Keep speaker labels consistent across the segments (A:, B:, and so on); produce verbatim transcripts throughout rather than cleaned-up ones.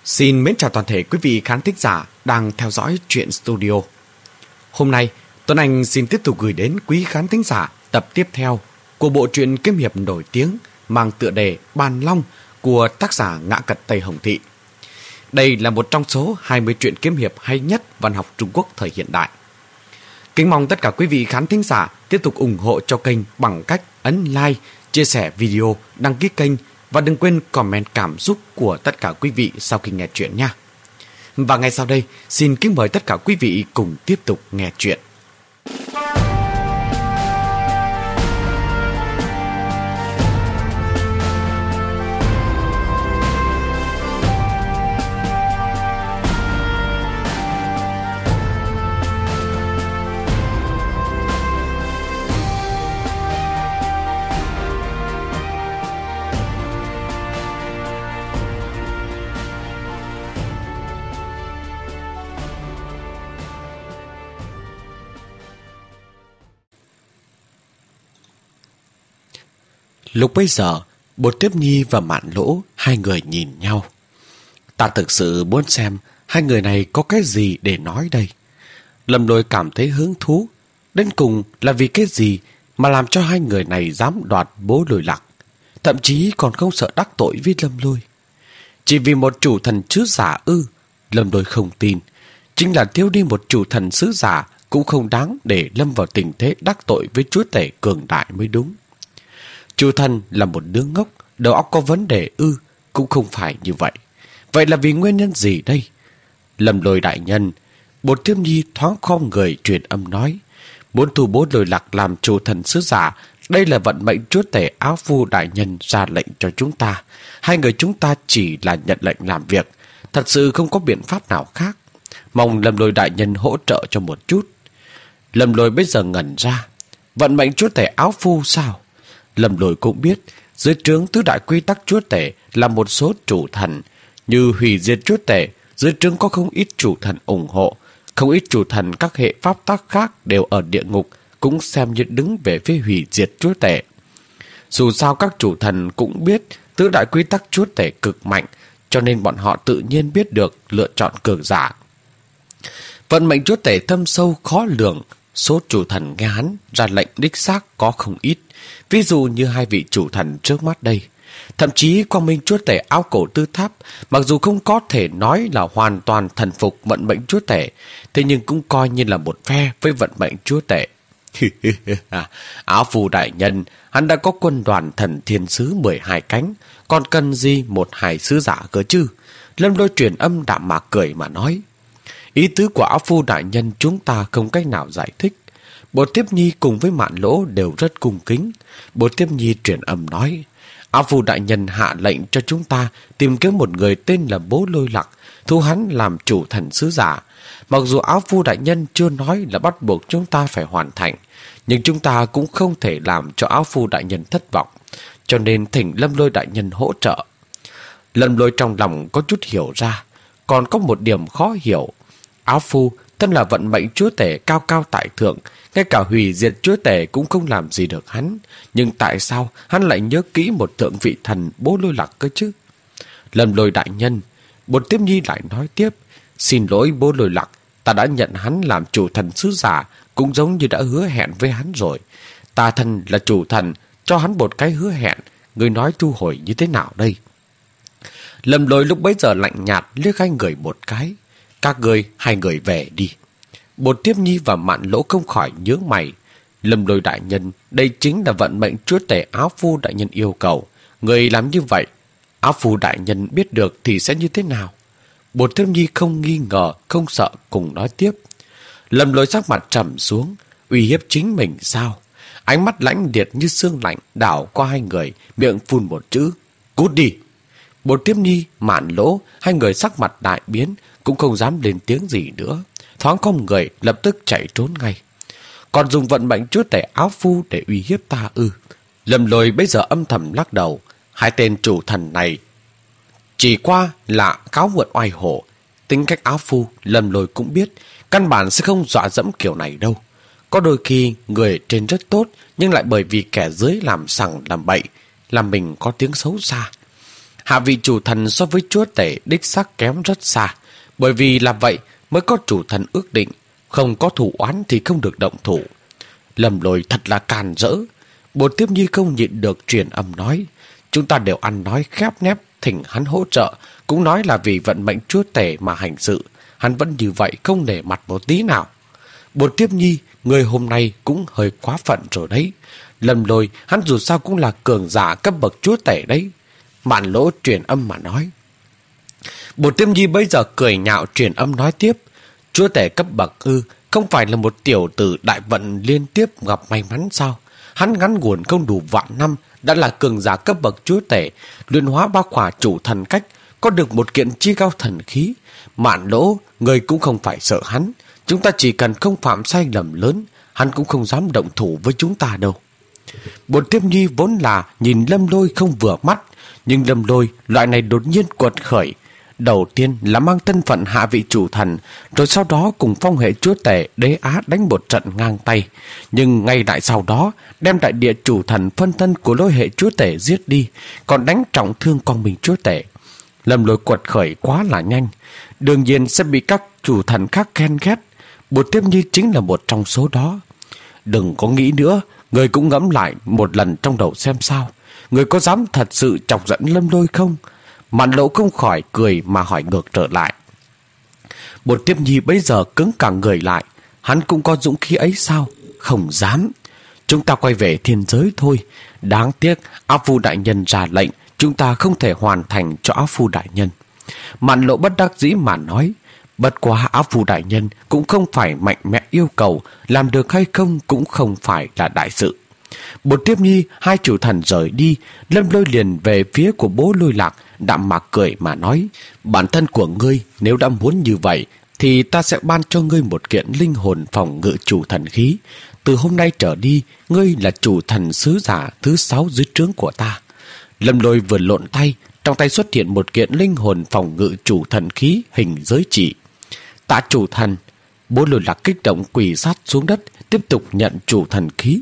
A: Xin mến chào toàn thể quý vị khán thính giả đang theo dõi Truyện Studio. Hôm nay, Tuấn Anh xin tiếp tục gửi đến quý khán thính giả tập tiếp theo của bộ truyện kiếm hiệp nổi tiếng mang tựa đề Bàn Long của tác giả Ngã Cật Tây Hồng Thị. Đây là một trong số hai mươi truyện kiếm hiệp hay nhất văn học Trung Quốc thời hiện đại. Kính mong tất cả quý vị khán thính giả tiếp tục ủng hộ cho kênh bằng cách ấn like, chia sẻ video, đăng ký kênh và đừng quên comment cảm xúc của tất cả quý vị sau khi nghe chuyện nha. Và ngay sau đây, xin kính mời tất cả quý vị cùng tiếp tục nghe chuyện. Lúc bấy giờ, Bột Tiếp Nhi và Mạn Lỗ hai người nhìn nhau. Ta thực sự muốn xem hai người này có cái gì để nói đây. Lâm Lôi cảm thấy hứng thú. Đến cùng là vì cái gì mà làm cho hai người này dám đoạt Bố Lôi Lạc, thậm chí còn không sợ đắc tội với Lâm Lôi. Chỉ vì một chủ thần sứ giả ư? Lâm Lôi không tin. Chính là thiếu đi một chủ thần sứ giả cũng không đáng để lâm vào tình thế đắc tội với chúa tể cường đại mới đúng. Chủ thần là một đứa ngốc, đầu óc có vấn đề ư? Cũng không phải như vậy. Vậy là vì nguyên nhân gì đây? Lâm Lôi đại nhân. Bột Tiếp Nhi thoáng khom người truyền âm nói, muốn thu Bố Lôi Lạc làm chủ thần sứ giả, đây là vận mệnh chúa tể Áo Phu đại nhân ra lệnh cho chúng ta. Hai người chúng ta chỉ là nhận lệnh làm việc, thật sự không có biện pháp nào khác. Mong Lâm Lôi đại nhân hỗ trợ cho một chút. Lâm Lôi bây giờ ngẩn ra. Vận mệnh chúa tể Áo Phu sao? Lâm Lôi cũng biết dưới trướng tứ đại quy tắc chúa tể là một số chủ thần. Như hủy diệt chúa tể, dưới trướng có không ít chủ thần ủng hộ. Không ít chủ thần các hệ pháp tắc khác đều ở địa ngục cũng xem như đứng về phía hủy diệt chúa tể. Dù sao các chủ thần cũng biết tứ đại quy tắc chúa tể cực mạnh, cho nên bọn họ tự nhiên biết được lựa chọn cường giả. Vận mệnh chúa tể thâm sâu khó lường. Số chủ thần nghe hắn ra lệnh đích xác có không ít. Ví dụ như hai vị chủ thần trước mắt đây. Thậm chí Quang Minh chúa tể Áo Cổ Tư Tháp, mặc dù không có thể nói là hoàn toàn thần phục vận mệnh chúa tể, thế nhưng cũng coi như là một phe với vận mệnh chúa tể. Áo Phu đại nhân, hắn đã có quân đoàn thần thiên sứ mười hai cánh, còn cần gì một hai sứ giả cơ chứ? Lâm Lôi truyền âm đạm mạc cười mà nói. Ý tứ của Áo Phu đại nhân chúng ta không cách nào giải thích. Bột Tiếp Nhi cùng với Mạn Lỗ đều rất cung kính. Bột Tiếp Nhi truyền âm nói, Áo Phu đại nhân hạ lệnh cho chúng ta tìm kiếm một người tên là Bố Lôi Lạc, thu hắn làm chủ thần sứ giả. Mặc dù Áo Phu đại nhân chưa nói là bắt buộc chúng ta phải hoàn thành, nhưng chúng ta cũng không thể làm cho Áo Phu đại nhân thất vọng, cho nên thỉnh Lâm Lôi đại nhân hỗ trợ. Lâm Lôi trong lòng có chút hiểu ra, còn có một điểm khó hiểu. Áo Phu thân là vận mệnh chúa tể cao cao tại thượng, ngay cả hủy diệt chúa tể cũng không làm gì được hắn. Nhưng tại sao hắn lại nhớ kỹ một thượng vị thần Bố Lôi Lạc cơ chứ? Lâm Lôi đại nhân. Bột Tiếp Nhi lại nói tiếp, xin lỗi Bố Lôi Lạc, ta đã nhận hắn làm chủ thần sứ giả, cũng giống như đã hứa hẹn với hắn rồi. Ta thân là chủ thần, cho hắn một cái hứa hẹn, người nói thu hồi như thế nào đây? Lâm Lôi lúc bấy giờ lạnh nhạt liếc hai người một cái. Các người hai người về đi. Bột Tiếp Nhi và Mạn Lỗ không khỏi nhướng mày. Lâm Lôi đại nhân, đây chính là vận mệnh chúa tể Áo Phu đại nhân yêu cầu. Người làm như vậy, Áo Phu đại nhân biết được thì sẽ như thế nào? Bột Tiếp Nhi không nghi ngờ, không sợ, cùng nói tiếp. Lâm Lôi sắc mặt trầm xuống, uy hiếp chính mình sao? Ánh mắt lãnh liệt như xương lạnh đảo qua hai người, miệng phun một chữ, cút đi. Bột Tiếp Nhi, Mạn Lỗ, hai người sắc mặt đại biến, cũng không dám lên tiếng gì nữa. Thoáng không người lập tức chạy trốn ngay. Còn dùng vận mệnh chúa tể Áo Phu để uy hiếp ta ư? Lâm Lôi bây giờ âm thầm lắc đầu. Hai tên chủ thần này chỉ qua là cáo mượn oai hổ. Tính cách Áo Phu, Lâm Lôi cũng biết, căn bản sẽ không dọa dẫm kiểu này đâu. Có đôi khi người trên rất tốt, nhưng lại bởi vì kẻ dưới làm sằng làm bậy, làm mình có tiếng xấu xa. hạ vị chủ thần so với chúa tể đích xác kém rất xa. Bởi vì là vậy mới có chủ thần ước định, không có thủ oán thì không được động thủ. Lâm Lôi thật là càn rỡ. Bột Tiếp Nhi không nhịn được truyền âm nói, chúng ta đều ăn nói khép nép, thỉnh hắn hỗ trợ, cũng nói là vì vận mệnh chúa tể mà hành sự. Hắn vẫn như vậy, không để mặt một tí nào. Bột Tiếp Nhi, người hôm nay cũng hơi quá phận rồi đấy. Lâm Lôi, hắn dù sao cũng là cường giả cấp bậc chúa tể đấy. Mạn Lỗ truyền âm mà nói. Bột Tiếp Nhi bây giờ cười nhạo truyền âm nói tiếp, chúa tể cấp bậc ư, không phải là một tiểu tử đại vận liên tiếp gặp may mắn sao? Hắn ngắn ngủn không đủ vạn năm đã là cường giả cấp bậc chúa tể, luyện hóa ba khỏa chủ thần cách, có được một kiện chi cao thần khí. Mạn Lỗ, người cũng không phải sợ hắn, chúng ta chỉ cần không phạm sai lầm lớn, hắn cũng không dám động thủ với chúng ta đâu. Bột Tiếp Nhi vốn là nhìn Lâm Lôi không vừa mắt, nhưng Lâm Lôi loại này đột nhiên quật khởi, đầu tiên là mang thân phận hạ vị chủ thần, rồi sau đó cùng phong hệ chúa tể Đế Á đánh một trận ngang tay. Nhưng ngay lại sau đó, đem đại địa chủ thần phân thân của lôi hệ chúa tể giết đi, còn đánh trọng thương con mình chúa tể. Lâm Lôi quật khởi quá là nhanh, đương nhiên sẽ bị các chủ thần khác ghen ghét. Bột Tiếp Nhi chính là một trong số đó. Đừng có nghĩ nữa, người cũng ngẫm lại một lần trong đầu xem sao. Người có dám thật sự chọc giận Lâm Lôi không? Mạn Lỗ không khỏi cười mà hỏi ngược trở lại. Bột Tiếp Nhi bây giờ cứng cả người lại. Hắn cũng có dũng khí ấy sao? Không dám. Chúng ta quay về thiên giới thôi. Đáng tiếc Áo Phu đại nhân ra lệnh, chúng ta không thể hoàn thành cho Áo Phu đại nhân. Mạn Lỗ bất đắc dĩ mà nói, bất quá Áo Phu đại nhân cũng không phải mạnh mẽ yêu cầu, làm được hay không cũng không phải là đại sự. Bột Tiếp Nhi hai chủ thần rời đi, Lâm Lôi liền về phía của bố Lôi Lạc, đạm mạc cười mà nói, bản thân của ngươi nếu đã muốn như vậy thì ta sẽ ban cho ngươi một kiện linh hồn phòng ngự chủ thần khí. Từ hôm nay trở đi, ngươi là chủ thần sứ giả thứ sáu dưới trướng của ta. Lâm Lôi vừa lộn tay, trong tay xuất hiện một kiện linh hồn phòng ngự chủ thần khí hình giới chỉ. Tạ chủ thần. Bố Lôi Lạc kích động quỳ sát xuống đất, tiếp tục nhận chủ thần khí.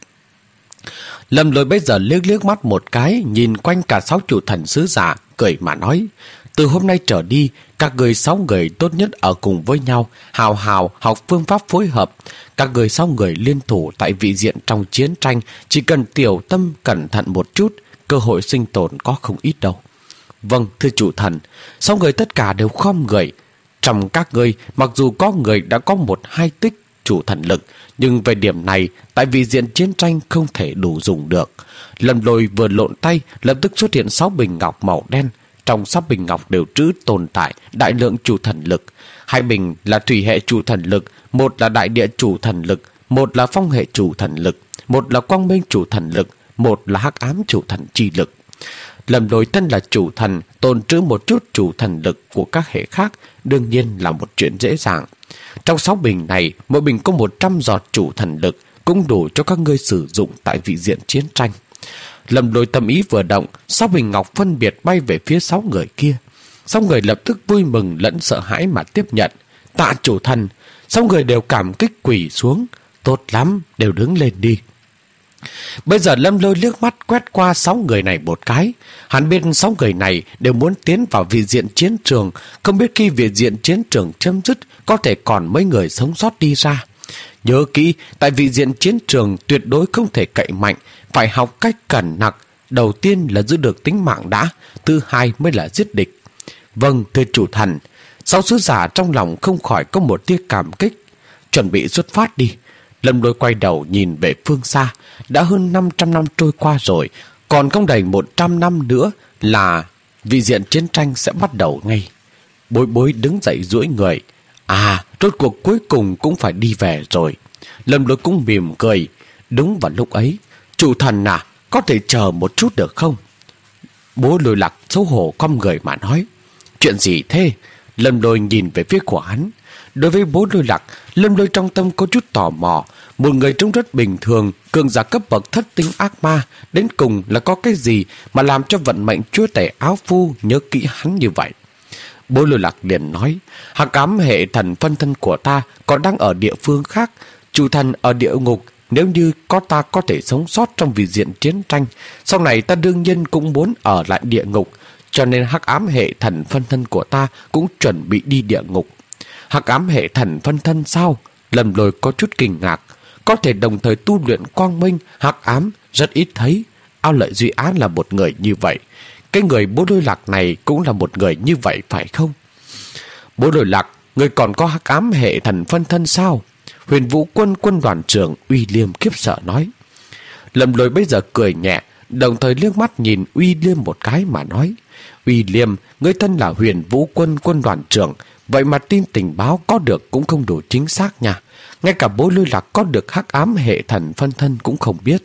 A: Lâm Lôi bây giờ liếc liếc mắt một cái, nhìn quanh cả sáu chủ thần sứ giả, cười mà nói, từ hôm nay trở đi, các người sáu người tốt nhất ở cùng với nhau, hào hào học phương pháp phối hợp. Các người sáu người liên thủ tại vị diện trong chiến tranh, chỉ cần tiểu tâm cẩn thận một chút, cơ hội sinh tồn có không ít đâu. Vâng, thưa chủ thần. Sáu người tất cả đều khom người. Trong các người, mặc dù có người đã có một hai tích chủ thần lực, nhưng về điểm này, tại vị diện chiến tranh không thể đủ dùng được. Lâm Lôi vừa lộn tay, lập tức xuất hiện sáu bình ngọc màu đen. Trong sáu bình ngọc đều trữ tồn tại đại lượng chủ thần lực. Hai bình là thủy hệ chủ thần lực, một là đại địa chủ thần lực, một là phong hệ chủ thần lực, một là quang minh chủ thần lực, một là hắc ám chủ thần chi lực. Lâm Lôi thân là chủ thần, tồn trữ một chút chủ thần lực của các hệ khác, đương nhiên là một chuyện dễ dàng. Trong sáu bình này, mỗi bình có một trăm giọt chủ thần lực, cũng đủ cho các ngươi sử dụng tại vị diện chiến tranh. Lâm Lôi tâm ý vừa động, sáu bình ngọc phân biệt bay về phía sáu người kia. Sáu người lập tức vui mừng lẫn sợ hãi mà tiếp nhận. Tạ chủ thần. Sáu người đều cảm kích quỳ xuống. Tốt lắm, đều đứng lên đi. Bây giờ Lâm Lôi liếc mắt quét qua sáu người này một cái. Hắn biết sáu người này đều muốn tiến vào vị diện chiến trường, không biết khi vị diện chiến trường chấm dứt có thể còn mấy người sống sót đi ra. Nhớ kỹ, tại vị diện chiến trường tuyệt đối không thể cậy mạnh, phải học cách cẩn nặc. Đầu tiên là giữ được tính mạng đã, thứ hai mới là giết địch. Vâng, thưa chủ thần. Sáu sứ giả trong lòng không khỏi có một tia cảm kích. Chuẩn bị xuất phát đi. Lâm Lôi quay đầu nhìn về phương xa. Đã hơn năm trăm năm trôi qua rồi, còn không đầy một trăm năm nữa là vị diện chiến tranh sẽ bắt đầu ngay. Bối Bối đứng dậy duỗi người. À, rốt cuộc cuối cùng cũng phải đi về rồi. Lâm Lôi cũng mỉm cười. Đúng vào lúc ấy, chủ thần à, có thể chờ một chút được không? Bố Lôi Lạc xấu hổ cong người mà nói. Chuyện gì thế? Lâm Lôi nhìn về phía của hắn. Đối với bố Lôi Lạc, Lâm Lôi trong tâm có chút tò mò. Một người trông rất bình thường, cường giả cấp bậc thất tinh ác ma, đến cùng là có cái gì mà làm cho vận mệnh chúa tể Áo Phu nhớ kỹ hắn như vậy? Bố Lôi Lạc liền nói, hắc ám hệ thần phân thân của ta còn đang ở địa phương khác, chủ thần ở địa ngục. Nếu như có ta có thể sống sót trong vị diện chiến tranh, sau này ta đương nhiên cũng muốn ở lại địa ngục. cho nên hắc ám hệ thần phân thân của ta cũng chuẩn bị đi địa ngục. Hắc ám hệ thần phân thân sao? Lâm Lôi có chút kinh ngạc. Có thể đồng thời tu luyện quang minh, hắc ám rất ít thấy. Ao Lợi Duy Á là một người như vậy. Cái người Bố Lôi Lạc này cũng là một người như vậy phải không? Bố Lôi Lạc, người còn có hắc ám hệ thần phân thân sao? Huyền Vũ Quân quân đoàn trưởng Uy Liêm khiếp sợ nói. Lâm Lôi bây giờ cười nhẹ, đồng thời liếc mắt nhìn Uy Liêm một cái mà nói. Uy Liêm, ngươi thân là Huyền Vũ Quân quân đoàn trưởng, vậy mà tin tình báo có được cũng không đủ chính xác nha. Ngay cả Bố Lôi Lạc có được hắc ám hệ thần phân thân cũng không biết.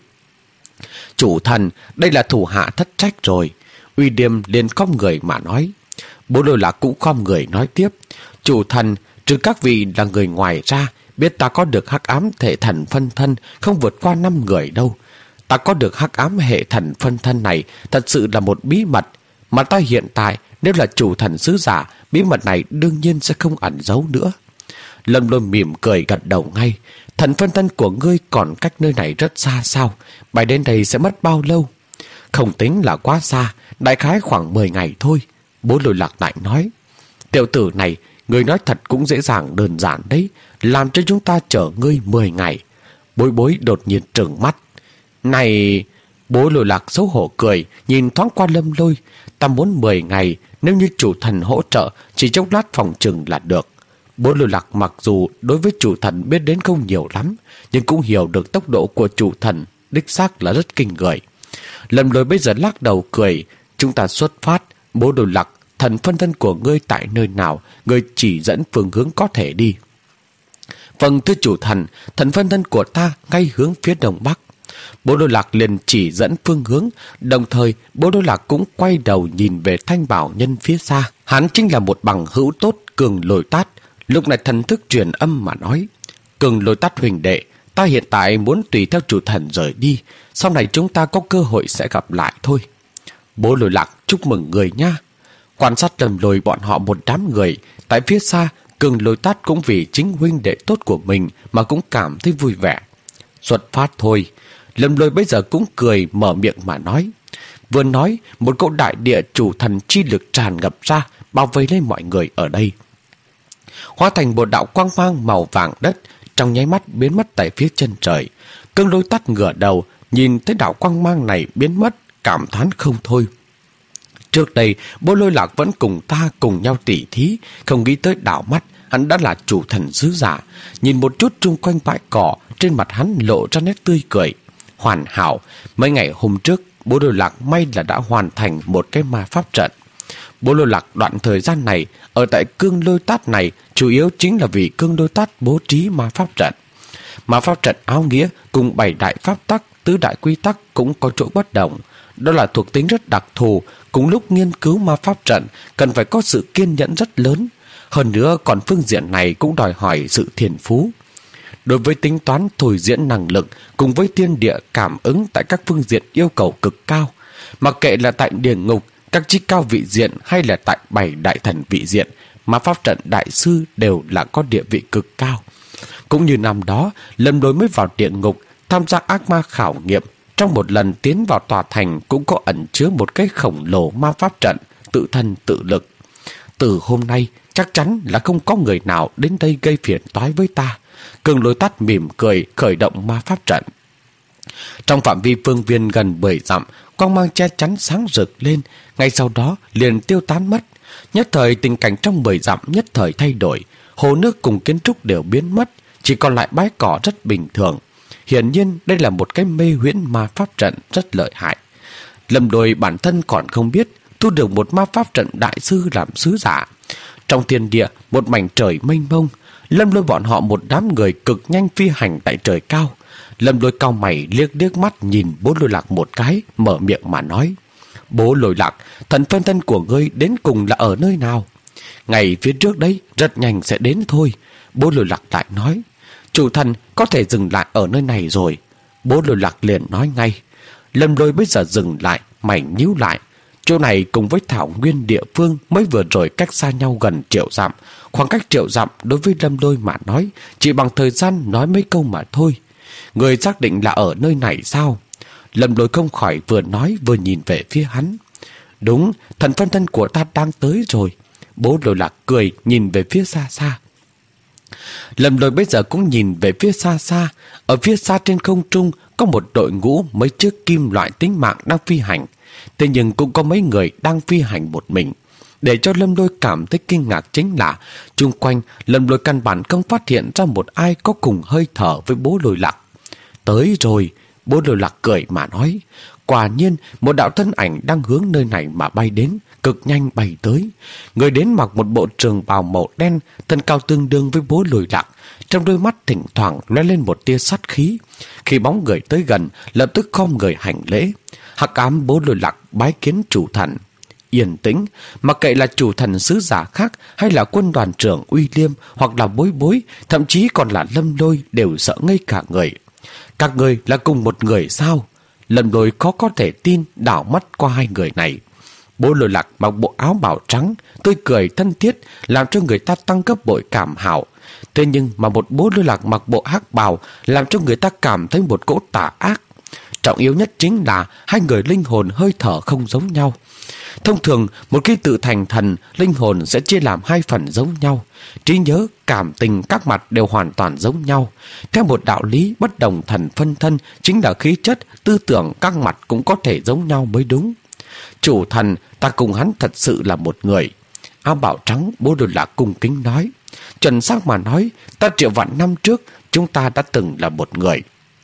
A: Chủ thần, đây là thủ hạ thất trách rồi. Uy Liêm liền khom người mà nói. Bố Lôi Lạc cũng khom người nói tiếp. Chủ thần, trừ các vị là người ngoài ra, biết ta có được hắc ám hệ thần phân thân không vượt qua năm người đâu. Ta có được hắc ám hệ thần phân thân này thật sự là một bí mật, mà ta hiện tại nếu là chủ thần sứ giả, bí mật này đương nhiên sẽ không ẩn giấu nữa. Lâm Lôi mỉm cười gật đầu ngay. Thần phân thân của ngươi còn cách nơi này rất xa sao? Bay đến đây sẽ mất bao lâu? Không tính là quá xa, đại khái khoảng mười ngày thôi. Bố Lôi Lạc lại nói. Tiểu tử này, ngươi nói thật cũng dễ dàng đơn giản đấy, làm cho chúng ta chờ ngươi mười ngày. Bối Bối đột nhiên trừng mắt. Này... Bố Lôi Lạc xấu hổ cười, nhìn thoáng qua Lâm Lôi. Ta muốn mười ngày, nếu như chủ thần hỗ trợ, chỉ chốc lát phòng trừng là được. Bố Lôi Lạc mặc dù đối với chủ thần biết đến không nhiều lắm, nhưng cũng hiểu được tốc độ của chủ thần, đích xác là rất kinh người. Lâm Lôi bây giờ lắc đầu cười. Chúng ta xuất phát. Bố Lôi Lạc, thần phân thân của ngươi tại nơi nào, ngươi chỉ dẫn phương hướng có thể đi. Vâng thưa chủ thần, thần phân thân của ta ngay hướng phía đông bắc. Bố Lôi Lạc liền chỉ dẫn phương hướng, đồng thời Bố Lôi Lạc cũng quay đầu nhìn về Thanh Bảo Nhân phía xa. Hắn chính là một bằng hữu tốt Cường Lôi Tát. Lúc này thần thức truyền âm mà nói. Cường Lôi Tát huynh đệ, ta hiện tại muốn tùy theo chủ thần rời đi, sau này chúng ta có cơ hội sẽ gặp lại thôi. Bố Lôi Lạc, chúc mừng người nha. Quan sát Lâm Lôi bọn họ một đám người, tại phía xa Cường Lôi Tát cũng vì chính huynh đệ tốt của mình mà cũng cảm thấy vui vẻ. Xuất phát thôi. Lâm Lôi bây giờ cũng cười mở miệng mà nói. Vừa nói, một cỗ đại địa chủ thần chi lực tràn ngập ra, bao vây lên mọi người ở đây, hóa thành một đạo quang mang màu vàng đất, trong nháy mắt biến mất tại phía chân trời. Cường Lôi Tát ngửa đầu nhìn thấy đạo quang mang này biến mất, cảm thán không thôi. Trước đây Bố Lôi Lạc vẫn cùng ta cùng nhau tỉ thí, không nghĩ tới đảo mắt hắn đã là chủ thần sứ giả. Nhìn một chút chung quanh bãi cỏ, trên mặt hắn lộ ra nét tươi cười. Hoàn hảo. Mấy ngày hôm trước, Bố Lôi Lạc may là đã hoàn thành một cái ma pháp trận. Bố Lôi Lạc đoạn thời gian này ở tại Cương Lôi Tát này chủ yếu chính là vì Cương Lôi Tát bố trí ma pháp trận. Ma pháp trận áo nghĩa cùng bảy đại pháp tắc, tứ đại quy tắc cũng có chỗ bất đồng. Đó là thuộc tính rất đặc thù, cùng lúc nghiên cứu ma pháp trận cần phải có sự kiên nhẫn rất lớn. Hơn nữa còn phương diện này cũng đòi hỏi sự thiên phú. Đối với tính toán thôi diễn năng lực cùng với thiên địa cảm ứng tại các phương diện yêu cầu cực cao. Mặc kệ là tại địa ngục, các chí cao vị diện hay là tại bảy đại thần vị diện, mà pháp trận đại sư đều là có địa vị cực cao. Cũng như năm đó, Lâm Lôi mới vào địa ngục tham gia ác ma khảo nghiệm, trong một lần tiến vào tòa thành cũng có ẩn chứa một cái khổng lồ ma pháp trận, tự thân tự lực. Từ hôm nay chắc chắn là không có người nào đến đây gây phiền toái với ta. Cường Lôi Tát mỉm cười khởi động ma pháp trận. Trong phạm vi phương viên gần mười dặm, quang mang che chắn sáng rực lên, ngay sau đó liền tiêu tán mất. Nhất thời tình cảnh trong mười dặm nhất thời thay đổi, hồ nước cùng kiến trúc đều biến mất, chỉ còn lại bãi cỏ rất bình thường. Hiển nhiên đây là một cái mê huyễn ma pháp trận rất lợi hại. Lâm Lôi bản thân còn không biết thu được một ma pháp trận đại sư làm sứ giả. Trong thiên địa một mảnh trời mênh mông, Lâm Lôi bọn họ một đám người cực nhanh phi hành tại trời cao. Lâm Lôi cau mày liếc liếc mắt nhìn Bố Lôi Lạc một cái, mở miệng mà nói. Bố Lôi Lạc, thần phân thân của ngươi đến cùng là ở nơi nào? Ngày phía trước đấy, rất nhanh sẽ đến thôi. Bố Lôi Lạc lại nói. Chủ thần có thể dừng lại ở nơi này rồi. Bố Lôi Lạc liền nói ngay. Lâm Lôi bây giờ dừng lại, mày nhíu lại. Chỗ này cùng với thảo nguyên địa phương mới vừa rồi cách xa nhau gần triệu dặm. Khoảng cách triệu dặm đối với Lâm Lôi mà nói chỉ bằng thời gian nói mấy câu mà thôi. Người xác định là ở nơi này sao? Lâm Lôi không khỏi vừa nói vừa nhìn về phía hắn. Đúng, thần phân thân của ta đang tới rồi. Bố Lôi Lạc cười nhìn về phía xa xa. Lâm Lôi bây giờ cũng nhìn về phía xa xa. Ở phía xa trên không trung có một đội ngũ mấy chiếc kim loại tính mạng đang phi hành. Thế nhưng cũng có mấy người đang phi hành một mình. Để cho Lâm Lôi cảm thấy kinh ngạc chính là chung quanh Lâm Lôi căn bản không phát hiện ra một ai có cùng hơi thở với bố Lôi Lạc. Tới rồi, bố Lôi Lạc cười mà nói. Quả nhiên một đạo thân ảnh đang hướng nơi này mà bay đến, cực nhanh bay tới. Người đến mặc một bộ trường bào màu đen, thân cao tương đương với bố Lôi Lạc. Trong đôi mắt thỉnh thoảng lóe lên một tia sát khí. Khi bóng người tới gần, lập tức khom người hành lễ. Hắc ám bố Lôi Lạc bái kiến chủ thần. Yên tĩnh, mặc kệ là chủ thần sứ giả khác hay là quân đoàn trưởng Uy Liêm hoặc là Bối Bối, thậm chí còn là Lâm Lôi đều sợ ngây cả người. Các người là cùng một người sao? Lâm Lôi khó có thể tin đảo mắt qua hai người này. Bố Lôi Lạc mặc bộ áo bào trắng, tươi cười thân thiết, làm cho người ta tăng gấp bội cảm hảo. Thế nhưng mà một bố Lôi Lạc mặc bộ hắc bào làm cho người ta cảm thấy một cỗ tà ác. Trọng yếu nhất chính là hai người linh hồn hơi thở không giống nhau. Thông thường, một khi tự thành thần, linh hồn sẽ chia làm hai phần giống nhau. Trí nhớ, cảm tình các mặt đều hoàn toàn giống nhau. Theo một đạo lý bất đồng thần phân thân, chính là khí chất, tư tưởng các mặt cũng có thể giống nhau mới đúng. Chủ thần, ta cùng hắn thật sự là một người. Áo bào trắng bố Lôi Lạc cung kính nói. Chuẩn xác mà nói, ta triệu vạn năm trước, chúng ta đã từng là một người.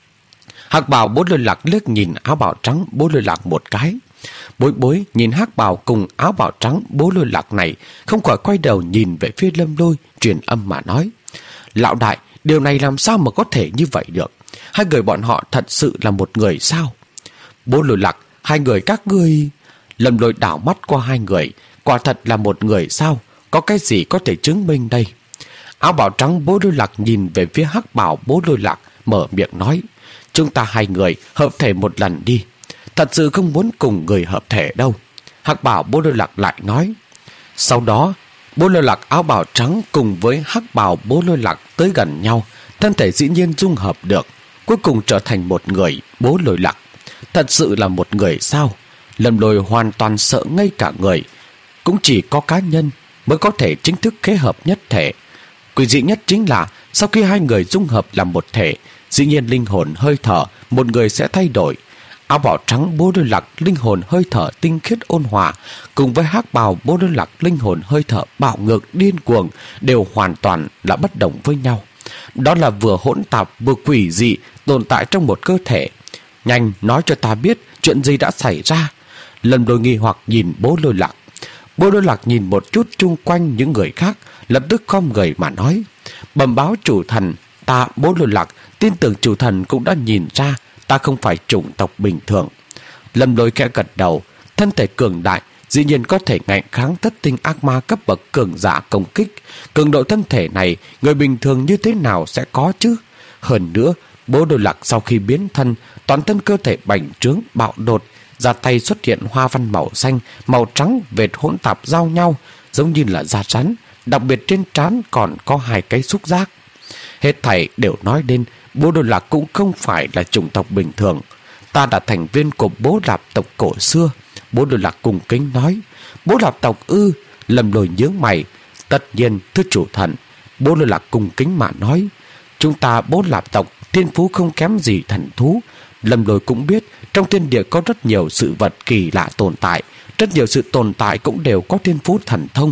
A: Hắc bào bố Lôi Lạc liếc nhìn áo bào trắng bố Lôi Lạc một cái. Bối Bối nhìn hắc bào cùng áo bào trắng bố Lôi Lạc này, không khỏi quay đầu nhìn về phía Lâm Lôi, truyền âm mà nói. Lão đại, điều này làm sao mà có thể như vậy được? Hai người bọn họ thật sự là một người sao? Bố Lôi Lạc, hai người các ngươi... Lâm Lôi đảo mắt qua hai người, quả thật là một người sao? Có cái gì có thể chứng minh đây? Áo bào trắng bố Lôi Lạc nhìn về phía hắc bào bố Lôi Lạc, mở miệng nói. Chúng ta hai người hợp thể một lần đi. Thật sự không muốn cùng người hợp thể đâu. Hắc bào bố Lôi Lạc lại nói. Sau đó, bố Lôi Lạc áo bào trắng cùng với hắc bào bố Lôi Lạc tới gần nhau, thân thể dĩ nhiên dung hợp được, cuối cùng trở thành một người. Bố Lôi Lạc thật sự là một người sao? Lâm Lôi hoàn toàn sợ ngây cả người. Cũng chỉ có cá nhân mới có thể chính thức kết hợp nhất thể. Quỷ dị nhất chính là sau khi hai người dung hợp làm một thể, dĩ nhiên linh hồn hơi thở một người sẽ thay đổi. Áo bào trắng bố Lôi Lạc linh hồn hơi thở tinh khiết ôn hòa, cùng với hắc bào bố Lôi Lạc linh hồn hơi thở bạo ngược điên cuồng, đều hoàn toàn là bất đồng với nhau. Đó là vừa hỗn tạp vừa quỷ dị tồn tại trong một cơ thể. Nhanh nói cho ta biết chuyện gì đã xảy ra. Lâm Lôi nghi hoặc nhìn bố Lôi Lạc. Bố Lôi Lạc nhìn một chút chung quanh những người khác, lập tức khom người mà nói. Bẩm báo chủ thần, ta bố Lôi Lạc tin tưởng chủ thần cũng đã nhìn ra ta không phải chủng tộc bình thường. Lâm Lôi khẽ gật đầu. Thân thể cường đại dĩ nhiên có thể ngạnh kháng thất tinh ác ma cấp bậc cường giả công kích. Cường độ thân thể này người bình thường như thế nào sẽ có chứ? Hơn nữa, bố Lôi Lạc sau khi biến thân, toàn thân cơ thể bành trướng bạo đột, da tay xuất hiện hoa văn màu xanh, màu trắng vệt hỗn tạp giao nhau, giống như là da rắn. Đặc biệt trên trán còn có hai cái xúc giác. Hết thảy đều nói đến bố Lôi Lạc cũng không phải là chủng tộc bình thường. Ta là thành viên của bố Lạp tộc cổ xưa. Bố Lôi Lạc cung kính nói. Bố Lạp tộc ư? Lâm Lôi nhướng mày. Tất nhiên thưa chủ thần. Bố Lôi Lạc cung kính mà nói. Chúng ta bố Lạp tộc thiên phú không kém gì thần thú. Lâm Lôi cũng biết trong thiên địa có rất nhiều sự vật kỳ lạ tồn tại. Rất nhiều sự tồn tại cũng đều có thiên phú thần thông.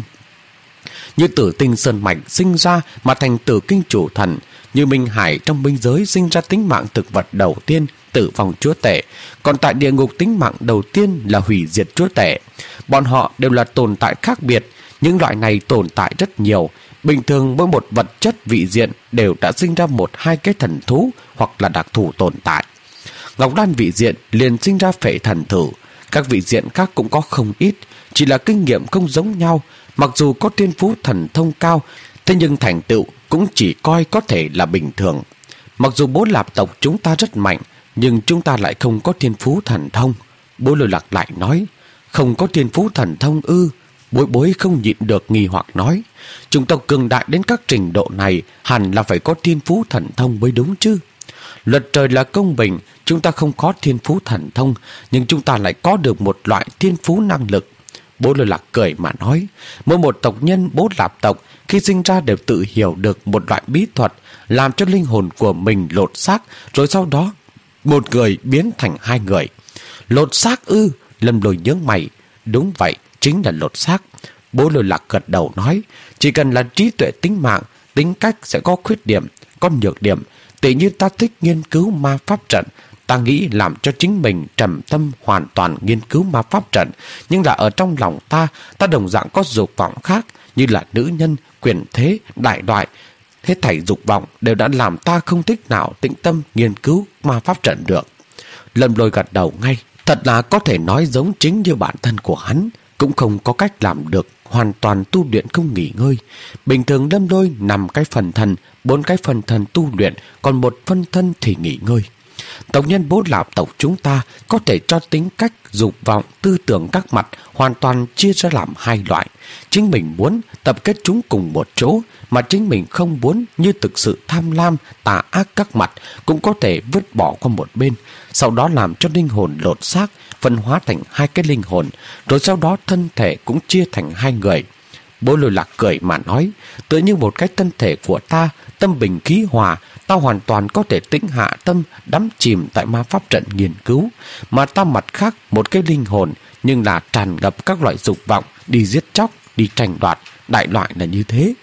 A: Như Tử Tinh Sơn Mạch sinh ra mà thành Tử Kinh chủ thần, như Minh Hải trong minh giới sinh ra tính mạng thực vật đầu tiên, tử vong chúa tể, còn tại địa ngục tính mạng đầu tiên là hủy diệt chúa tể. Bọn họ đều là tồn tại khác biệt, những loại này tồn tại rất nhiều. Bình thường mỗi một vật chất vị diện đều đã sinh ra một hai cái thần thú hoặc là đặc thù tồn tại. Ngọc Đan vị diện liền sinh ra phệ thần thử. Các vị diện khác cũng có không ít, chỉ là kinh nghiệm không giống nhau. Mặc dù có thiên phú thần thông cao, thế nhưng thành tựu cũng chỉ coi có thể là bình thường. Mặc dù bố Lạp tộc chúng ta rất mạnh, nhưng chúng ta lại không có thiên phú thần thông. Bố Lôi Lạc lại nói. Không có thiên phú thần thông ư? Bối Bối không nhịn được nghi hoặc nói. Chủng tộc cường đại đến các trình độ này hẳn là phải có thiên phú thần thông mới đúng chứ. Luật trời là công bình, chúng ta không có thiên phú thần thông, nhưng chúng ta lại có được một loại thiên phú năng lực. Bố Lôi Lạc cười mà nói, mỗi một tộc nhân Bố Lạp tộc khi sinh ra đều tự hiểu được một loại bí thuật làm cho linh hồn của mình lột xác, rồi sau đó một người biến thành hai người. Lột xác ư? Lâm Lôi nhướng mày. Đúng vậy, chính là lột xác. Bố Lôi Lạc gật đầu nói, chỉ cần là trí tuệ tính mạng, tính cách sẽ có khuyết điểm, có nhược điểm. Tỉ như ta thích nghiên cứu ma pháp trận, ta nghĩ làm cho chính mình trầm tâm hoàn toàn nghiên cứu ma pháp trận, nhưng là ở trong lòng ta, ta đồng dạng có dục vọng khác, như là nữ nhân, quyền thế, đại đoại. Hết thảy dục vọng đều đã làm ta không thích nào tĩnh tâm nghiên cứu ma pháp trận được. Lâm Lôi gật đầu ngay, thật là có thể nói giống chính như bản thân của hắn, cũng không có cách làm được hoàn toàn tu luyện không nghỉ ngơi. Bình thường Lâm Lôi nằm cái phần thân, bốn cái phần thân tu luyện, còn một phân thân thì nghỉ ngơi. Tộc nhân Bố Lạp tộc chúng ta có thể cho tính cách, dục vọng, tư tưởng các mặt hoàn toàn chia ra làm hai loại. Chính mình muốn tập kết chúng cùng một chỗ, mà chính mình không muốn như thực sự tham lam, tà ác các mặt cũng có thể vứt bỏ qua một bên. Sau đó làm cho linh hồn lột xác, phân hóa thành hai cái linh hồn, rồi sau đó thân thể cũng chia thành hai người. Bố Lôi Lạc cười mà nói, tựa như một cái thân thể của ta, tâm bình khí hòa, ta hoàn toàn có thể tĩnh hạ tâm, đắm chìm tại ma pháp trận nghiên cứu. Mà ta mặt khác một cái linh hồn, nhưng là tràn ngập các loại dục vọng, đi giết chóc, đi tranh đoạt, đại loại là như thế.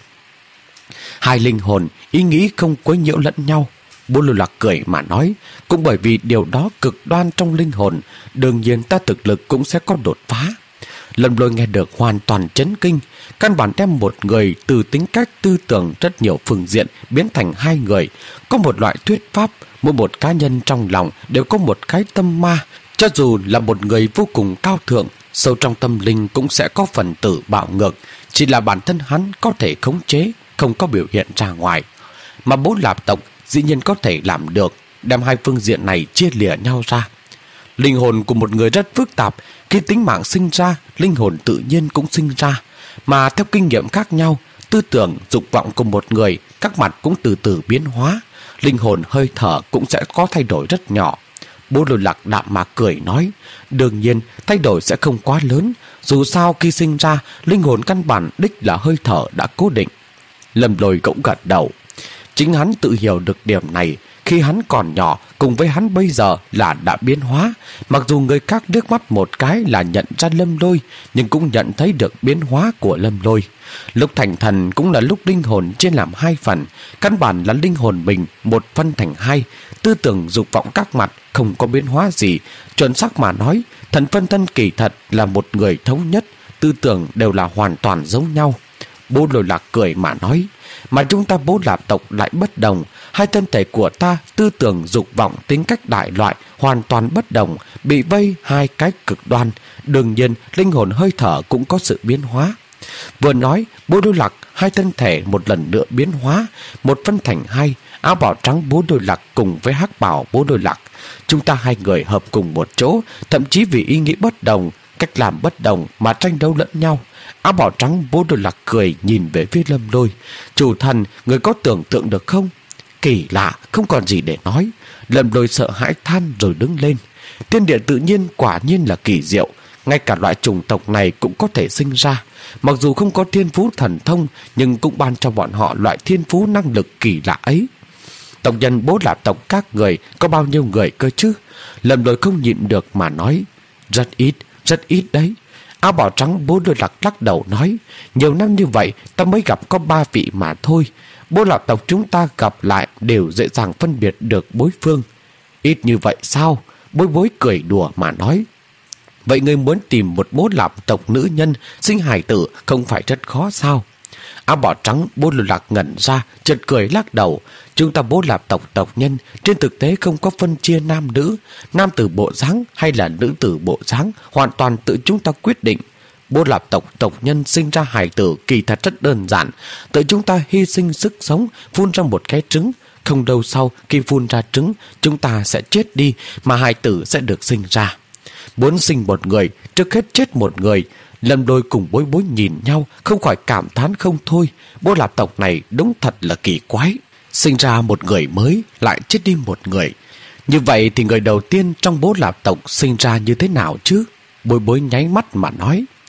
A: Hai linh hồn, ý nghĩ không quấy nhiễu lẫn nhau. Bố Lôi Lạc cười mà nói, cũng bởi vì điều đó cực đoan trong linh hồn, đương nhiên ta thực lực cũng sẽ có đột phá. Lâm Lôi nghe được hoàn toàn chấn kinh, căn bản đem một người từ tính cách tư tưởng rất nhiều phương diện biến thành hai người. Có một loại thuyết pháp, mỗi một cá nhân trong lòng đều có một cái tâm ma, cho dù là một người vô cùng cao thượng, sâu trong tâm linh cũng sẽ có phần tử bạo ngược, chỉ là bản thân hắn có thể khống chế, không có biểu hiện ra ngoài. Mà Bố Lạp tộc dĩ nhiên có thể làm được, đem hai phương diện này chia lìa nhau ra. Linh hồn của một người rất phức tạp, khi tính mạng sinh ra, linh hồn tự nhiên cũng sinh ra. Mà theo kinh nghiệm khác nhau, tư tưởng, dục vọng của một người, các mặt cũng từ từ biến hóa. Linh hồn hơi thở cũng sẽ có thay đổi rất nhỏ. Bố Lôi Lạc đạm mạc cười nói, đương nhiên thay đổi sẽ không quá lớn, dù sao khi sinh ra, linh hồn căn bản đích là hơi thở đã cố định. Lâm Lôi cũng gật đầu. Chính hắn tự hiểu được điểm này, khi hắn còn nhỏ cùng với hắn bây giờ là đã biến hóa. Mặc dù người khác liếc mắt một cái là nhận ra Lâm Lôi, nhưng cũng nhận thấy được biến hóa của Lâm Lôi. Lúc thành thần cũng là lúc linh hồn chia làm hai phần, căn bản là linh hồn mình một phân thành hai, tư tưởng dục vọng các mặt không có biến hóa gì. Chuẩn xác mà nói, thần phân thân kỳ thật là một người thống nhất, tư tưởng đều là hoàn toàn giống nhau. Bố Lôi Lạc cười mà nói, mà chúng ta Bố Lạp tộc lại bất đồng. Hai thân thể của ta, tư tưởng, dục vọng, tính cách đại loại hoàn toàn bất đồng, bị vây hai cái cực đoan. Đương nhiên, linh hồn hơi thở cũng có sự biến hóa. Vừa nói, Bố Lôi Lạc hai thân thể một lần nữa biến hóa, một phân thành hai, áo bào trắng Bố Lôi Lạc cùng với hắc bào Bố Lôi Lạc. Chúng ta hai người hợp cùng một chỗ, thậm chí vì ý nghĩ bất đồng, cách làm bất đồng mà tranh đấu lẫn nhau. Áo bào trắng Bố Lôi Lạc cười nhìn về phía Lâm Lôi, chủ thần, người có tưởng tượng được không? Kỳ lạ, không còn gì để nói. Lâm Lôi sợ hãi than rồi đứng lên. Thiên địa tự nhiên quả nhiên là kỳ diệu, ngay cả loại chủng tộc này cũng có thể sinh ra. Mặc dù không có thiên phú thần thông, nhưng cũng ban cho bọn họ loại thiên phú năng lực kỳ lạ ấy. Tộc nhân Bố Lạp tộc các người có bao nhiêu người cơ chứ? Lâm Lôi không nhịn được mà nói, rất ít, rất ít đấy. Áo bào trắng Bố Lôi Lạc lắc đầu nói, nhiều năm như vậy ta mới gặp có ba vị mà thôi. Bố Lạp tộc chúng ta gặp lại đều dễ dàng phân biệt được bối phương. Ít như vậy sao? Bối Bối cười đùa mà nói, vậy ngươi muốn tìm một Bố Lạp tộc nữ nhân sinh hài tử không phải rất khó sao? Áo bào trắng Bố Lôi Lạc ngẩn ra, chợt cười lắc đầu. Chúng ta Bố Lạp tộc tộc nhân trên thực tế không có phân chia nam nữ, nam tử bộ dáng hay là nữ tử bộ dáng, hoàn toàn tự chúng ta quyết định. Bố Lạp tộc tộc nhân sinh ra hài tử kỳ thật rất đơn giản, tự chúng ta hy sinh sức sống phun ra một cái trứng, không lâu sau khi phun ra trứng chúng ta sẽ chết đi, mà hài tử sẽ được sinh ra. Muốn sinh một người, trước hết chết một người. Lâm Lôi cùng Bối Bối nhìn nhau, không khỏi cảm thán không thôi. Bố Lạp tộc này đúng thật là kỳ quái, sinh ra một người mới lại chết đi một người. Như vậy thì người đầu tiên trong Bố Lạp tộc sinh ra như thế nào chứ? Bối Bối nháy mắt mà nói.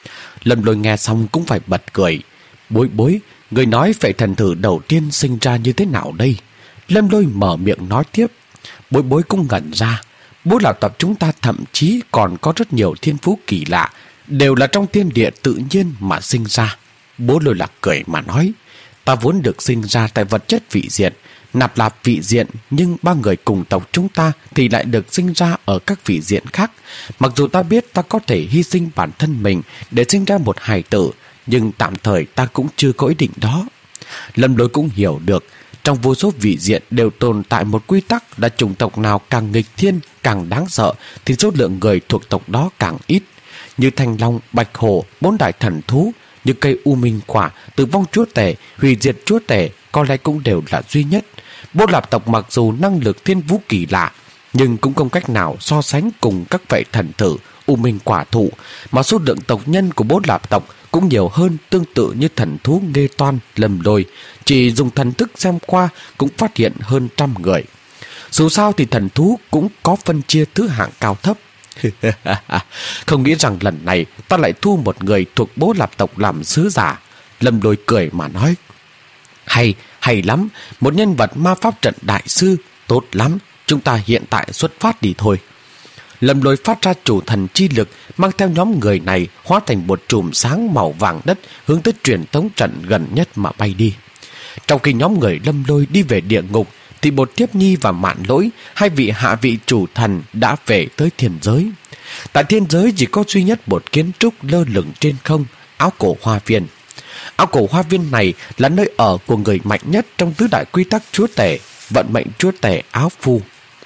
A: Lâm Lôi nghe xong cũng phải bật cười. Bối bối, người nói phệ thần thử đầu tiên sinh ra như thế nào đây? Lâm Lôi mở miệng nói tiếp. Bối bối cũng ngẩn ra. Bố lão tộc chúng ta thậm chí còn có rất nhiều thiên phú kỳ lạ, đều là trong thiên địa tự nhiên mà sinh ra. Bố Lôi Lạc cười mà nói. Ta vốn được sinh ra tại vật chất vị diện, nạp lạp vị diện, nhưng ba người cùng tộc chúng ta thì lại được sinh ra ở các vị diện khác. Mặc dù ta biết ta có thể hy sinh bản thân mình để sinh ra một hài tử, nhưng tạm thời ta cũng chưa có ý định đó. Lâm Lôi cũng hiểu được, trong vô số vị diện đều tồn tại một quy tắc là chủng tộc nào càng nghịch thiên, càng đáng sợ thì số lượng người thuộc tộc đó càng ít. Như Thanh Long, Bạch Hổ, bốn đại thần thú, như cây U Minh Quả, Tử Vong Chúa Tể, Hủy Diệt Chúa Tể có lẽ cũng đều là duy nhất. Bố Lạp tộc mặc dù năng lực thiên vũ kỳ lạ, nhưng cũng không cách nào so sánh cùng các vị thần tử, U Minh Quả Thụ, mà số lượng tộc nhân của Bố Lạp tộc cũng nhiều hơn, tương tự như thần thú Nghê Toan, Lâm Lôi, chỉ dùng thần thức xem qua cũng phát hiện hơn trăm người. Dù sao thì thần thú cũng có phân chia thứ hạng cao thấp. Không nghĩ rằng lần này ta lại thu một người thuộc Bố Lạp tộc làm sứ giả. Lâm Lôi cười mà nói. Hay, hay lắm, một nhân vật ma pháp trận đại sư, tốt lắm, chúng ta hiện tại xuất phát đi thôi. Lâm Lôi phát ra chủ thần chi lực, mang theo nhóm người này hóa thành một chùm sáng màu vàng đất hướng tới truyền tống trận gần nhất mà bay đi. Trong khi nhóm người Lâm Lôi đi về địa ngục, thì Bột Tiếp Nhi và Mạn Lỗi, hai vị hạ vị chủ thần đã về tới thiên giới. Tại thiên giới chỉ có duy nhất một kiến trúc lơ lửng trên không, Áo Cổ Hoa Viên. Áo Cổ Hoa Viên này là nơi ở của người mạnh nhất trong tứ đại quy tắc chúa tể, vận mệnh chúa tể Áo Phu.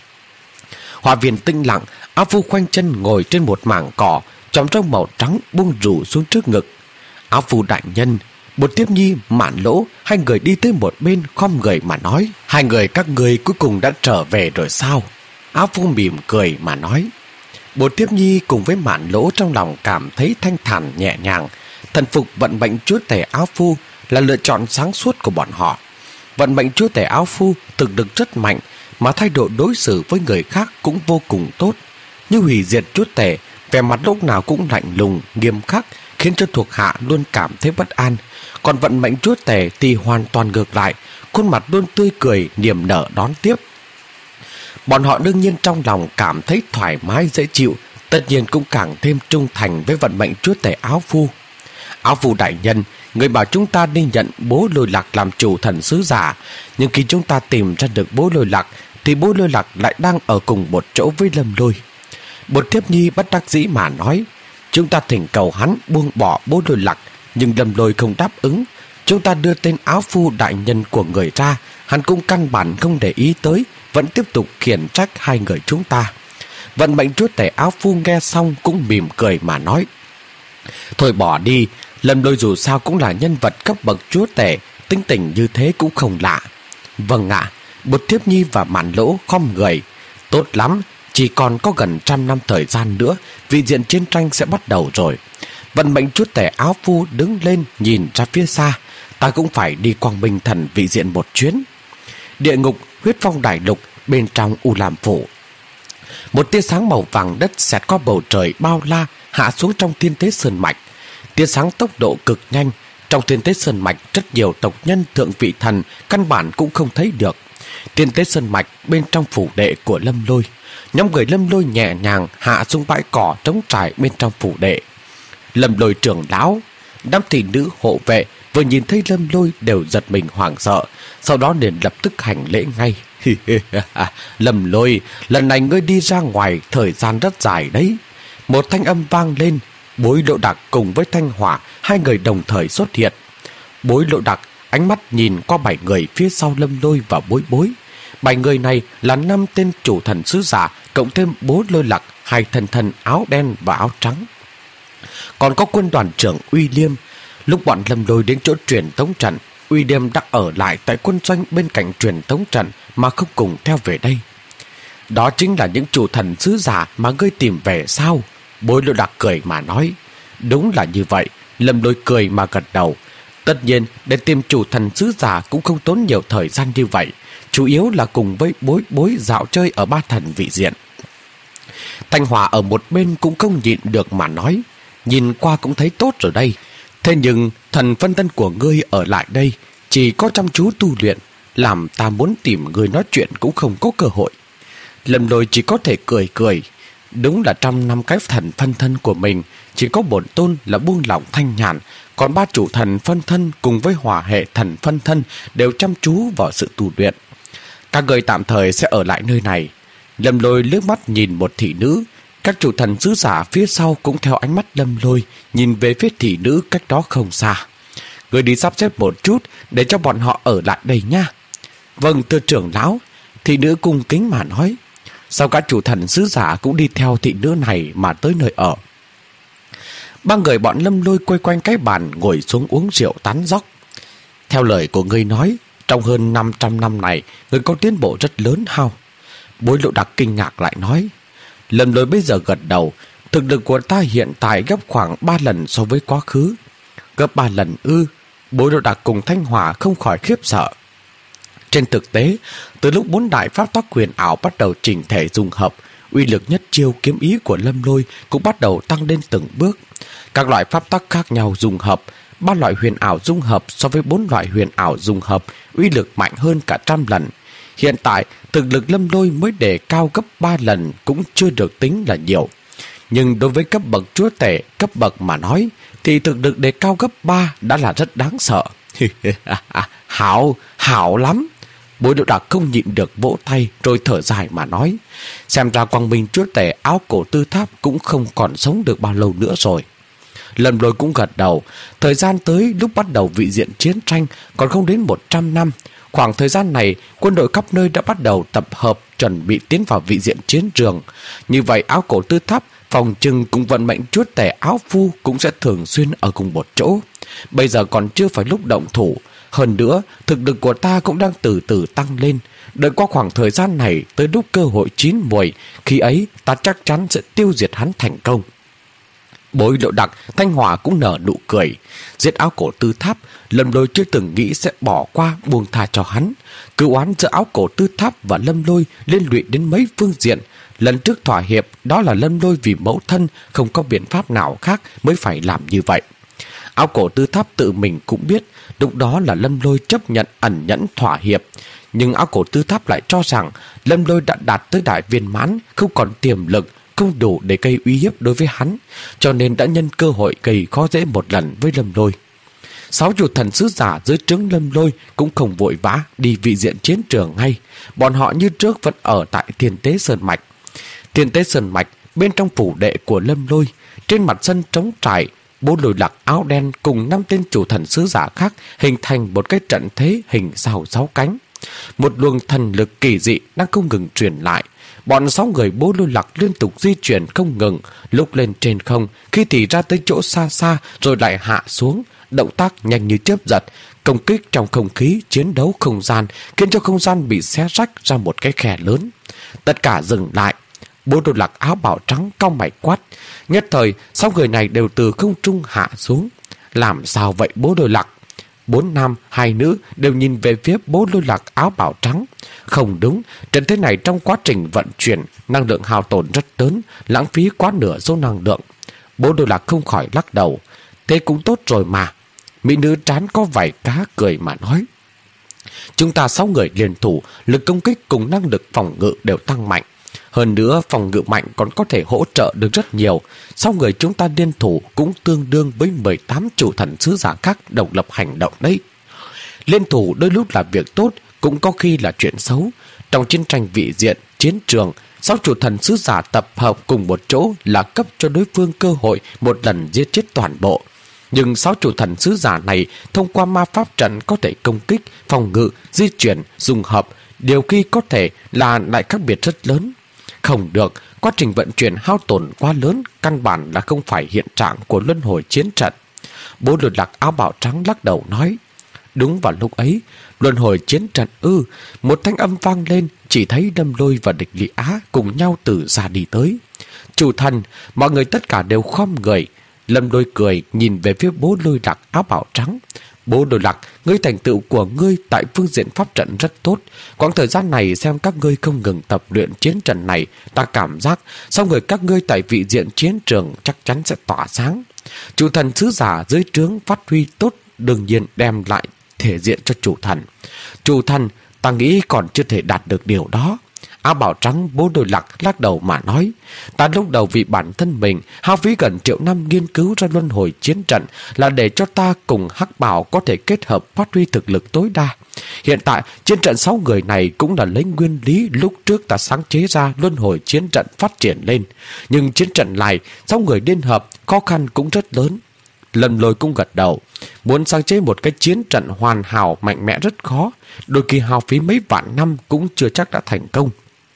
A: Hoa viên tinh lặng, Áo Phu khoanh chân ngồi trên một mảng cỏ, chòm râu màu trắng buông rủ xuống trước ngực. Áo Phu đại nhân, Bột Tiếp Nhi, Mạn Lỗ, hai người đi tới một bên khom người mà nói. Hai người các người cuối cùng đã trở về rồi sao? Áo Phu mỉm cười mà nói. Bột Tiếp Nhi cùng với Mạn Lỗ trong lòng cảm thấy thanh thản nhẹ nhàng. Thần phục vận mệnh chúa tể Áo Phu là lựa chọn sáng suốt của bọn họ. Vận mệnh chúa tể Áo Phu thực lực rất mạnh, mà thái độ đối xử với người khác cũng vô cùng tốt. Như Hủy Diệt chúa tể, vẻ mặt lúc nào cũng lạnh lùng, nghiêm khắc, khiến cho thuộc hạ luôn cảm thấy bất an. Còn vận mệnh chúa tể thì hoàn toàn ngược lại, khuôn mặt luôn tươi cười, niềm nở đón tiếp. Bọn họ đương nhiên trong lòng cảm thấy thoải mái dễ chịu, tất nhiên cũng càng thêm trung thành với vận mệnh chúa tể Áo Phu. Áo Phu đại nhân, người bảo chúng ta đi nhận Bố Lôi Lạc làm chủ thần sứ giả, nhưng khi chúng ta tìm ra được Bố Lôi Lạc thì Bố Lôi Lạc lại đang ở cùng một chỗ với Lâm Lôi. Bột Tiếp Nhi bất đắc dĩ mà nói. Chúng ta thỉnh cầu hắn buông bỏ Bố Lôi Lạc, nhưng Lâm Lôi không đáp ứng. Chúng ta đưa tên Áo Phu đại nhân của người ra, hắn cũng căn bản không để ý tới, vẫn tiếp tục khiển trách hai người chúng ta. Vận mệnh chúa tể Áo Phu nghe xong cũng mỉm cười mà nói. Thôi bỏ đi, Lâm Lôi dù sao cũng là nhân vật cấp bậc chúa tể, tính tình như thế cũng không lạ. Vâng ạ. Bột Tiếp Nhi và Mạn Lỗ khom người. Tốt lắm, chỉ còn có gần trăm năm thời gian nữa, vị diện chiến tranh sẽ bắt đầu rồi. Vận mệnh chúa tể Áo Phu đứng lên nhìn ra phía xa. Ta cũng phải đi Quang Minh Thần vị diện một chuyến. Địa ngục, Huyết Phong Đại Lục, bên trong U Lam Phủ. Một tia sáng màu vàng đất xẹt qua bầu trời bao la, hạ xuống trong thiên tế sơn mạch. Tia sáng tốc độ cực nhanh. Trong thiên tế sơn mạch, rất nhiều tộc nhân thượng vị thần căn bản cũng không thấy được. Thiên tế sơn mạch bên trong phủ đệ của Lâm Lôi. Nhóm người Lâm Lôi nhẹ nhàng hạ xuống bãi cỏ trống trải bên trong phủ đệ. Lâm Lôi trưởng lão, đám thị nữ hộ vệ vừa nhìn thấy Lâm Lôi đều giật mình hoảng sợ, sau đó liền lập tức hành lễ ngay. Lâm Lôi, lần này ngươi đi ra ngoài thời gian rất dài đấy. Một thanh âm vang lên. Bối Lộ Đặc cùng với Thanh Hỏa, hai người đồng thời xuất hiện. Bối Lộ Đặc ánh mắt nhìn qua bảy người phía sau Lâm Lôi và Bối Bối. Bảy người này là năm tên chủ thần sứ giả, cộng thêm Bố Lôi Lạc, hai thần thần áo đen và áo trắng. Còn có quân đoàn trưởng Uy Liêm. Lúc bọn Lâm Lôi đến chỗ truyền tống trận, Uy Liêm đã ở lại tại quân doanh bên cạnh truyền tống trận mà không cùng theo về đây. Đó chính là những chủ thần sứ giả mà ngươi tìm về sao? Bối Lộ Đặc cười mà nói. Đúng là như vậy. Lâm Lôi cười mà gật đầu. Tất nhiên, để tìm chủ thần sứ giả cũng không tốn nhiều thời gian như vậy, chủ yếu là cùng với Bối Bối dạo chơi ở ba thần vị diện. Thanh Hòa ở một bên cũng không nhịn được mà nói. nhìn qua cũng thấy tốt rồi đây. Thế nhưng thần phân thân của ngươi ở lại đây chỉ có chăm chú tu luyện, làm ta muốn tìm ngươi nói chuyện cũng không có cơ hội. Lâm Lôi chỉ có thể cười cười. Đúng là trong năm cái thần phân thân của mình, chỉ có bổn tôn là buông lỏng thanh nhàn, còn ba chủ thần phân thân cùng với hỏa hệ thần phân thân đều chăm chú vào sự tu luyện. Các người tạm thời sẽ ở lại nơi này. Lâm Lôi liếc mắt nhìn một thị nữ. Các chủ thần sứ giả phía sau cũng theo ánh mắt Lâm Lôi nhìn về phía thị nữ cách đó không xa. Người đi sắp xếp một chút để cho bọn họ ở lại đây nha. Vâng, thưa trưởng lão. Thị nữ cung kính mà nói. Sau các chủ thần sứ giả cũng đi theo thị nữ này mà tới nơi ở. Ba người bọn Lâm Lôi quay quanh cái bàn ngồi xuống uống rượu tán dóc. Theo lời của ngươi nói, trong hơn năm trăm năm này, ngươi có tiến bộ rất lớn hao. Bối Lộ Đặc kinh ngạc lại nói. Lâm Lôi bây giờ gật đầu. Thực lực của ta hiện tại gấp khoảng ba lần so với quá khứ. Gấp ba lần ư? Bối Lộ Đặc cùng Thanh Hỏa không khỏi khiếp sợ. Trên thực tế, từ lúc bốn đại pháp tắc huyền ảo bắt đầu chỉnh thể dung hợp, uy lực nhất chiêu kiếm ý của Lâm Lôi cũng bắt đầu tăng lên từng bước. Các loại pháp tắc khác nhau dung hợp, ba loại huyền ảo dung hợp so với bốn loại huyền ảo dung hợp, uy lực mạnh hơn cả trăm lần. Hiện tại, thực lực Lâm Lôi mới đề cao gấp ba lần cũng chưa được tính là nhiều. Nhưng đối với cấp bậc chúa tể, cấp bậc mà nói, thì thực lực đề cao gấp ba đã là rất đáng sợ. Hảo, hảo lắm. Bối Độ Đặc không nhịn được vỗ tay rồi thở dài mà nói. Xem ra quang minh chúa tể áo cổ tư tháp cũng không còn sống được bao lâu nữa rồi. Lâm Lôi cũng gật đầu. Thời gian tới lúc bắt đầu vị diện chiến tranh còn không đến một trăm năm. Khoảng thời gian này, quân đội khắp nơi đã bắt đầu tập hợp chuẩn bị tiến vào vị diện chiến trường. Như vậy áo cổ tư tháp, phòng trừng cùng vận mệnh chúa tể áo phu cũng sẽ thường xuyên ở cùng một chỗ. Bây giờ còn chưa phải lúc động thủ. Hơn nữa, thực lực của ta cũng đang từ từ tăng lên. Đợi qua khoảng thời gian này, tới lúc cơ hội chín muồi, khi ấy ta chắc chắn sẽ tiêu diệt hắn thành công. Bối Lộ Đặc, Thanh Hỏa cũng nở nụ cười. Giết áo cổ tư tháp, Lâm Lôi chưa từng nghĩ sẽ bỏ qua buông tha cho hắn. Cửu oán giữa áo cổ tư tháp và Lâm Lôi liên lụy đến mấy phương diện. Lần trước thỏa hiệp, đó là Lâm Lôi vì mẫu thân không có biện pháp nào khác mới phải làm như vậy. Áo cổ tư tháp tự mình cũng biết, lúc đó là Lâm Lôi chấp nhận ẩn nhẫn thỏa hiệp. Nhưng áo cổ tư tháp lại cho rằng Lâm Lôi đã đạt tới đại viên mãn, không còn tiềm lực, không đủ để gây uy hiếp đối với hắn, cho nên đã nhân cơ hội gây khó dễ một lần với Lâm Lôi. Sáu chủ thần sứ giả dưới trướng Lâm Lôi cũng không vội vã đi vị diện chiến trường ngay. Bọn họ như trước vẫn ở tại Thiên Tế Sơn Mạch. Thiên Tế Sơn Mạch bên trong phủ đệ của Lâm Lôi, trên mặt sân trống trải, Bố Lôi Lạc áo đen cùng năm tên chủ thần sứ giả khác hình thành một cái trận thế hình sao sáu cánh. Một luồng thần lực kỳ dị đang không ngừng truyền lại. Bọn sáu người Bố Lôi Lạc liên tục di chuyển không ngừng, lúc lên trên không, khi thì ra tới chỗ xa xa rồi lại hạ xuống, động tác nhanh như chớp giật, công kích trong không khí chiến đấu không gian, khiến cho không gian bị xé rách ra một cái khe lớn. Tất cả dừng lại. Bố Lôi Lạc áo bào trắng cau mày quát. Nhất thời, sáu người này đều từ không trung hạ xuống. Làm sao vậy Bố Lôi Lạc? Bốn nam, hai nữ đều nhìn về phía Bố Lôi Lạc áo bào trắng. Không đúng, trận thế này trong quá trình vận chuyển, năng lượng hao tổn rất lớn, lãng phí quá nửa số năng lượng. Bố Lôi Lạc không khỏi lắc đầu. Thế cũng tốt rồi mà. Mỹ nữ trán có vảy cá cười mà nói. Chúng ta sáu người liên thủ, lực công kích cùng năng lực phòng ngự đều tăng mạnh. Hơn nữa, phòng ngự mạnh còn có thể hỗ trợ được rất nhiều. Sáu người chúng ta liên thủ cũng tương đương với mười tám chủ thần sứ giả khác độc lập hành động đấy. Liên thủ đôi lúc là việc tốt, cũng có khi là chuyện xấu. Trong chiến tranh vị diện, chiến trường, sáu chủ thần sứ giả tập hợp cùng một chỗ là cấp cho đối phương cơ hội một lần giết chết toàn bộ. Nhưng sáu chủ thần sứ giả này thông qua ma pháp trận có thể công kích, phòng ngự, di chuyển, dùng hợp, điều khi có thể là lại khác biệt rất lớn. Không được, quá trình vận chuyển hao tổn quá lớn, căn bản là không phải hiện trạng của luân hồi chiến trận. Bố Lôi Lạc áo bào trắng lắc đầu nói. Đúng vào lúc ấy, luân hồi chiến trận ư, một thanh âm vang lên, chỉ thấy Lâm Lôi và Địch Lý Á cùng nhau từ xa đi tới. Chủ thần, mọi người tất cả đều khom người. Lâm Lôi cười nhìn về phía Bố Lôi Lạc áo bào trắng. Bố Lôi Lạc, ngươi thành tựu của ngươi tại phương diện pháp trận rất tốt. Quãng thời gian này xem các ngươi không ngừng tập luyện chiến trận này, ta cảm giác sau người các ngươi tại vị diện chiến trường chắc chắn sẽ tỏa sáng. Chủ thần sứ giả dưới trướng phát huy tốt, đương nhiên đem lại thể diện cho chủ thần. Chủ thần, ta nghĩ còn chưa thể đạt được điều đó. Áo bào trắng Bố Đôi Lạc lắc đầu mà nói, ta lúc đầu vì bản thân mình hao phí gần triệu năm nghiên cứu ra luân hồi chiến trận là để cho ta cùng Hắc Bảo có thể kết hợp phát huy thực lực tối đa. Hiện tại chiến trận sáu người này cũng là lấy nguyên lý lúc trước ta sáng chế ra luân hồi chiến trận phát triển lên. Nhưng chiến trận này sáu người liên hợp khó khăn cũng rất lớn. Lâm Lôi cũng gật đầu. Muốn sáng chế một cái chiến trận hoàn hảo mạnh mẽ rất khó, đôi khi hao phí mấy vạn năm cũng chưa chắc đã thành công.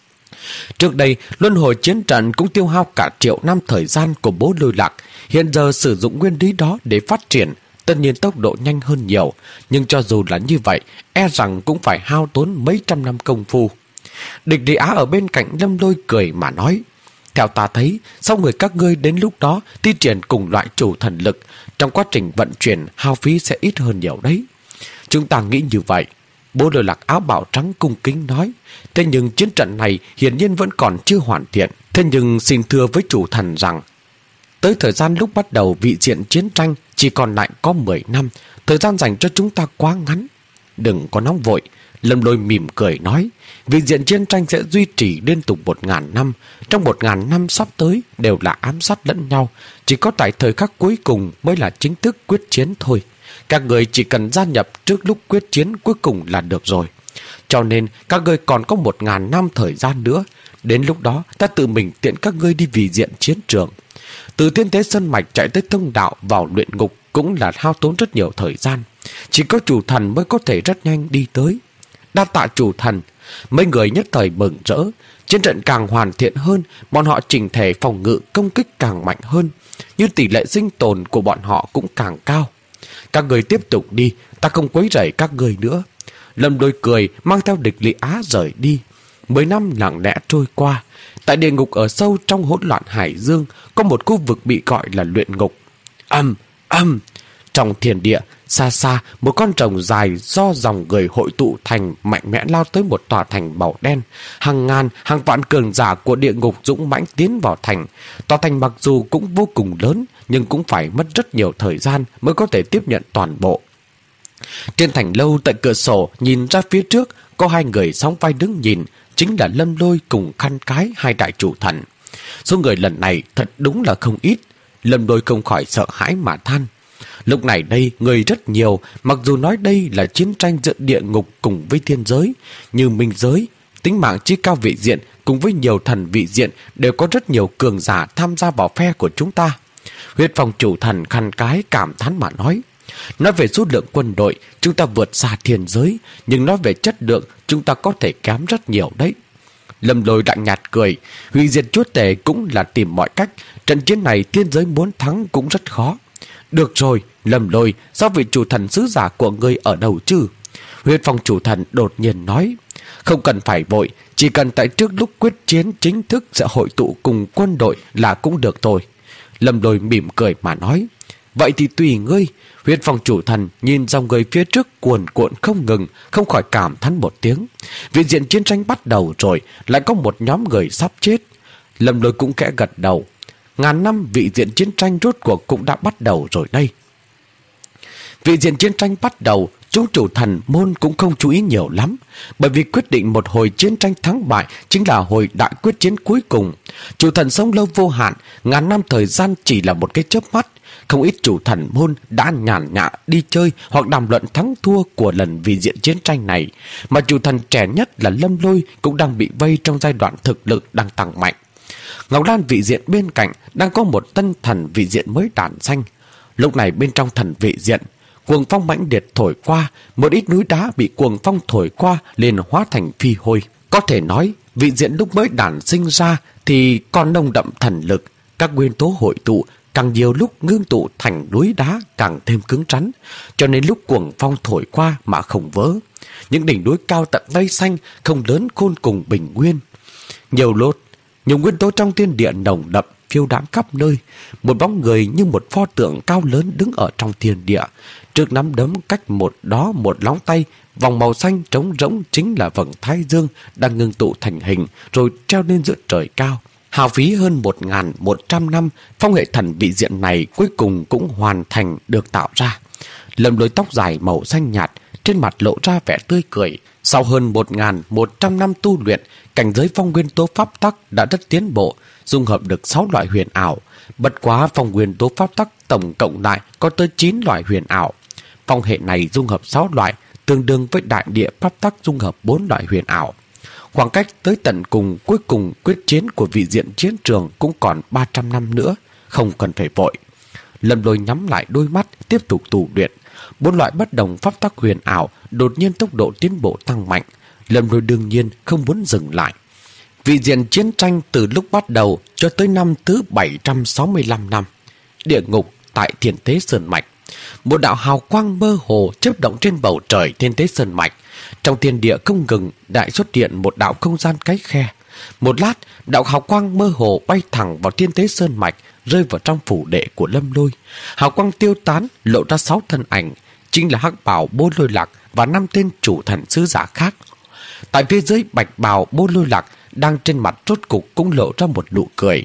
A: Trước đây, luân hồi chiến trận cũng tiêu hao cả triệu năm thời gian của Bố Lôi Lạc. Hiện giờ sử dụng nguyên lý đó để phát triển, tất nhiên tốc độ nhanh hơn nhiều. Nhưng cho dù là như vậy, e rằng cũng phải hao tốn mấy trăm năm công phu. Địch Lý Á ở bên cạnh Lâm Lôi cười mà nói, theo ta thấy, sau người các ngươi đến lúc đó thi triển cùng loại chủ thần lực, trong quá trình vận chuyển hao phí sẽ ít hơn nhiều đấy. Chúng ta nghĩ như vậy. Bố Lôi Lạc áo bào trắng cung kính nói, thế nhưng chiến trận này hiển nhiên vẫn còn chưa hoàn thiện. Thế nhưng xin thưa với chủ thần rằng, tới thời gian lúc bắt đầu vị diện chiến tranh chỉ còn lại có mười năm, thời gian dành cho chúng ta quá ngắn. Đừng có nóng vội. Lâm Lôi mỉm cười nói, vị diện chiến tranh sẽ duy trì liên tục một ngàn năm. Trong một ngàn năm sắp tới đều là ám sát lẫn nhau, chỉ có tại thời khắc cuối cùng mới là chính thức quyết chiến thôi. Các người chỉ cần gia nhập trước lúc quyết chiến cuối cùng là được rồi. Cho nên các ngươi còn có một ngàn năm thời gian nữa. Đến lúc đó ta tự mình tiện các ngươi đi vị diện chiến trường. Từ Thiên Thế Sơn Mạch chạy tới thông đạo vào luyện ngục cũng là hao tốn rất nhiều thời gian. Chỉ có chủ thần mới có thể rất nhanh đi tới. Đa tạ chủ thần. Mấy người nhất thời mừng rỡ. Chiến trận càng hoàn thiện hơn, bọn họ chỉnh thể phòng ngự công kích càng mạnh hơn, như tỷ lệ sinh tồn của bọn họ cũng càng cao. Các người tiếp tục đi, ta không quấy rầy các người nữa. Lâm Lôi cười mang theo Địch Lý Á rời đi. Mười năm lặng lẽ trôi qua. Tại địa ngục ở sâu trong hỗn loạn hải dương có một khu vực bị gọi là luyện ngục. Âm, âm. Trong thiên địa, xa xa, một con rồng dài do dòng người hội tụ thành mạnh mẽ lao tới một tòa thành màu đen. Hàng ngàn, hàng vạn cường giả của địa ngục dũng mãnh tiến vào thành. Tòa thành mặc dù cũng vô cùng lớn, nhưng cũng phải mất rất nhiều thời gian mới có thể tiếp nhận toàn bộ. Trên thành lâu tại cửa sổ nhìn ra phía trước có hai người sóng vai đứng nhìn, chính là Lâm Lôi cùng Khăn Cái, hai đại chủ thần. Số người lần này thật đúng là không ít. Lâm Lôi không khỏi sợ hãi mà than. Lúc này đây người rất nhiều, mặc dù nói đây là chiến tranh giữa địa ngục cùng với thiên giới, như minh giới, tính mạng chí cao vị diện cùng với nhiều thần vị diện đều có rất nhiều cường giả tham gia vào phe của chúng ta. Huyết Phong chủ thần Khăn Cái cảm thán mà nói, nói về số lượng quân đội chúng ta vượt xa thiên giới, nhưng nói về chất lượng chúng ta có thể kém rất nhiều đấy. Lâm Lôi đạm nhạt cười, hủy diệt chúa tể cũng là tìm mọi cách, trận chiến này thiên giới muốn thắng cũng rất khó. Được rồi, Lâm Lôi, sao vị chủ thần sứ giả của ngươi ở đâu chứ? Huyết Phong chủ thần đột nhiên nói, không cần phải vội, chỉ cần tại trước lúc quyết chiến chính thức sẽ hội tụ cùng quân đội là cũng được thôi. Lâm Lôi mỉm cười mà nói, vậy thì tùy ngươi. Huyết Phong chủ thần nhìn dòng người phía trước cuồn cuộn không ngừng, không khỏi cảm thán một tiếng. Vị diện chiến tranh bắt đầu rồi, lại có một nhóm người sắp chết. Lâm Lôi cũng kẽ gật đầu. Ngàn năm vị diện chiến tranh rốt cuộc cũng đã bắt đầu rồi đây. Vị diện chiến tranh bắt đầu, chúng chủ thần môn cũng không chú ý nhiều lắm, bởi vì quyết định một hồi chiến tranh thắng bại chính là hồi đại quyết chiến cuối cùng. Chủ thần sống lâu vô hạn, ngàn năm thời gian chỉ là một cái chớp mắt. Không ít chủ thần môn đã nhàn nhã đi chơi hoặc đàm luận thắng thua của lần vị diện chiến tranh này, mà chủ thần trẻ nhất là Lâm Lôi cũng đang bị vây trong giai đoạn thực lực đang tăng mạnh. Ngọc Lan vị diện bên cạnh đang có một tân thần vị diện mới đản xanh. Lúc này bên trong thần vị diện, cuồng phong mãnh liệt thổi qua, một ít núi đá bị cuồng phong thổi qua liền hóa thành phi hôi. Có thể nói, vị diện lúc mới đản sinh ra thì còn nồng đậm thần lực, các nguyên tố hội tụ, càng nhiều lúc ngưng tụ thành núi đá càng thêm cứng rắn, cho nên lúc cuồng phong thổi qua mà không vỡ. Những đỉnh núi cao tận mây xanh không lớn khôn cùng bình nguyên. Nhiều lốt, nhiều nguyên tố trong thiên địa nồng đậm phiêu đãng khắp nơi. Một bóng người như một pho tượng cao lớn đứng ở trong thiên địa, trước nắm đấm cách một đó một lóng tay, vòng màu xanh trống rỗng chính là vầng thái dương đang ngưng tụ thành hình rồi treo lên giữa trời cao. Hao phí hơn một nghìn một trăm năm, phong hệ thần vị diện này cuối cùng cũng hoàn thành được tạo ra. Lâm Lôi tóc dài màu xanh nhạt, trên mặt lộ ra vẻ tươi cười. Sau hơn một nghìn một trăm năm tu luyện, cảnh giới phong nguyên tố pháp tắc đã rất tiến bộ, dung hợp được sáu loại huyền ảo. Bất quá phong nguyên tố pháp tắc tổng cộng lại có tới chín loại huyền ảo. Phong hệ này dung hợp sáu loại, tương đương với đại địa pháp tắc dung hợp bốn loại huyền ảo. Khoảng cách tới tận cùng cuối cùng quyết chiến của vị diện chiến trường cũng còn ba trăm năm nữa, không cần phải vội. Lâm Lôi nhắm lại đôi mắt, tiếp tục tu luyện. Bốn loại bất đồng pháp tắc huyền ảo đột nhiên tốc độ tiến bộ tăng mạnh. Lâm Lôi đương nhiên không muốn dừng lại. Vị diện chiến tranh từ lúc bắt đầu cho tới năm thứ bảy trăm sáu mươi lăm năm. Địa ngục tại Thiên Tế Sơn Mạch. Một đạo hào quang mơ hồ chớp động trên bầu trời Thiên Tế Sơn Mạch. Trong thiên địa không ngừng đại xuất hiện một đạo không gian cái khe. Một lát, đạo hào quang mơ hồ bay thẳng vào Thiên Tế Sơn Mạch, rơi vào trong phủ đệ của Lâm Lôi. Hào quang tiêu tán, lộ ra sáu thân ảnh, chính là Hắc Bào Bô Lôi Lạc và năm tên chủ thần sứ giả khác. Tại phía dưới, Bạch Bào Bô Lôi Lạc đang trên mặt rốt cục cũng lộ ra một nụ cười.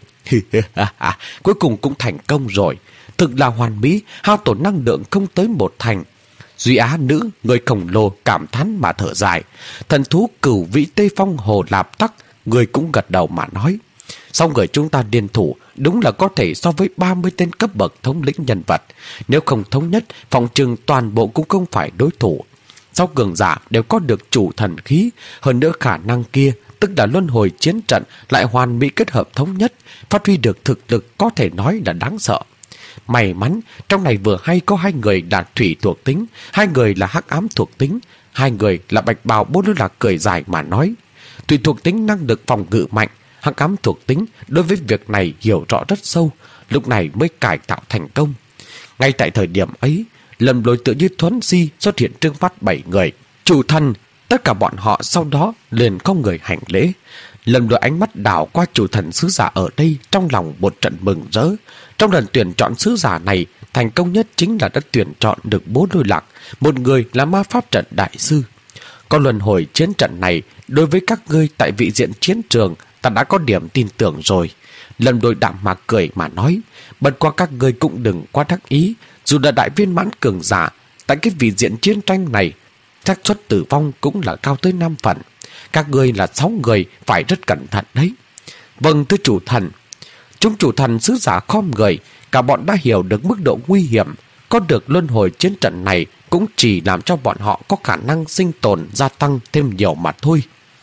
A: Cuối cùng cũng thành công rồi. Thực là hoàn mỹ, hao tổn năng lượng không tới một thành. Duy Á nữ, người khổng lồ cảm thán mà thở dài. Thần thú Cửu Vĩ Tây Phong Hồ Lạp Tắc, người cũng gật đầu mà nói. Sau người chúng ta liên thủ, đúng là có thể so với ba mươi tên cấp bậc thống lĩnh nhân vật. Nếu không thống nhất, phòng trừng toàn bộ cũng không phải đối thủ. Sau cường giả đều có được chủ thần khí, hơn nữa khả năng kia, tức là luân hồi chiến trận lại hoàn mỹ kết hợp thống nhất, phát huy được thực lực có thể nói là đáng sợ. May mắn, trong này vừa hay có hai người là thủy thuộc tính, hai người là hắc ám thuộc tính, hai người là Bạch Bào Bô Lôi Lạc cười dài mà nói. Thủy thuộc tính năng lực phòng ngự mạnh, hắc ám thuộc tính đối với việc này hiểu rõ rất sâu, lúc này mới cải tạo thành công. Ngay tại thời điểm ấy, Lâm Lôi tự như thuấn di xuất hiện trước mắt bảy người. Chủ thần, tất cả bọn họ sau đó liền không người hành lễ. Lâm Lôi ánh mắt đảo qua chủ thần sứ giả ở đây, trong lòng một trận mừng rỡ. Trong lần tuyển chọn sứ giả này, thành công nhất chính là đã tuyển chọn được Bố Lôi Lạc, một người là ma pháp trận đại sư. Có luân hồi chiến trận này, đối với các ngươi tại vị diện chiến trường, ta đã có điểm tin tưởng rồi. Lâm Lôi đạm mạc cười mà nói, bất qua các ngươi cũng đừng quá đắc ý, dù là đại viên mãn cường giả, tại cái vị diện chiến tranh này, xác suất tử vong cũng là cao tới năm phần. Các ngươi là sáu người, phải rất cẩn thận đấy. Vâng thưa chủ thần. Chúng chủ thần sứ giả khom người, cả bọn đã hiểu được mức độ nguy hiểm. Có được luân hồi chiến trận này cũng chỉ làm cho bọn họ có khả năng sinh tồn gia tăng thêm nhiều mà thôi.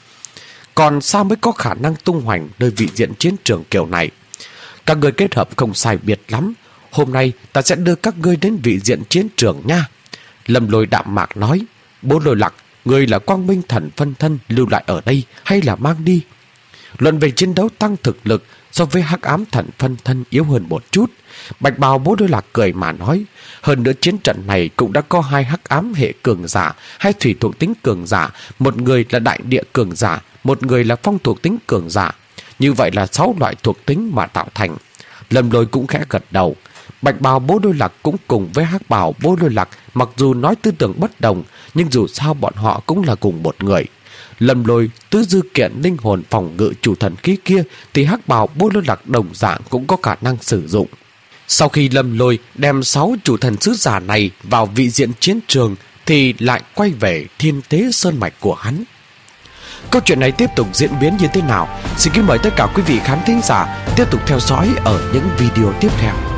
A: Còn sao mới có khả năng tung hoành nơi vị diện chiến trường kiểu này? Các ngươi kết hợp không sai biệt lắm. Hôm nay ta sẽ đưa các ngươi đến vị diện chiến trường nha. Lâm Lôi đạm mạc nói, Bố Lôi Lạc, ngươi là quang minh thần phân thân lưu lại ở đây hay là mang đi? Luận về chiến đấu tăng thực lực, so với hắc ám thần phân thân yếu hơn một chút. Bạch Bào Bố Lôi Lạc cười mà nói, hơn nữa chiến trận này cũng đã có hai hắc ám hệ cường giả, hai thủy thuộc tính cường giả, một người là đại địa cường giả, một người là phong thuộc tính cường giả. Như vậy là sáu loại thuộc tính mà tạo thành. Lâm Lôi cũng khẽ gật đầu. Bạch Bào Bố Lôi Lạc cũng cùng với hắc bào Bố Lôi Lạc, mặc dù nói tư tưởng bất đồng, nhưng dù sao bọn họ cũng là cùng một người. Lâm Lôi tứ dư kiện linh hồn phòng ngự chủ thần khí kia thì hắc bào Bố Lôi Lạc đồng dạng cũng có khả năng sử dụng. Sau khi Lâm Lôi đem sáu chủ thần sứ giả này vào vị diện chiến trường thì lại quay về Thiên Tế Sơn Mạch của hắn. Câu chuyện này tiếp tục diễn biến như thế nào? Xin kính mời tất cả quý vị khán thính giả tiếp tục theo dõi ở những video tiếp theo.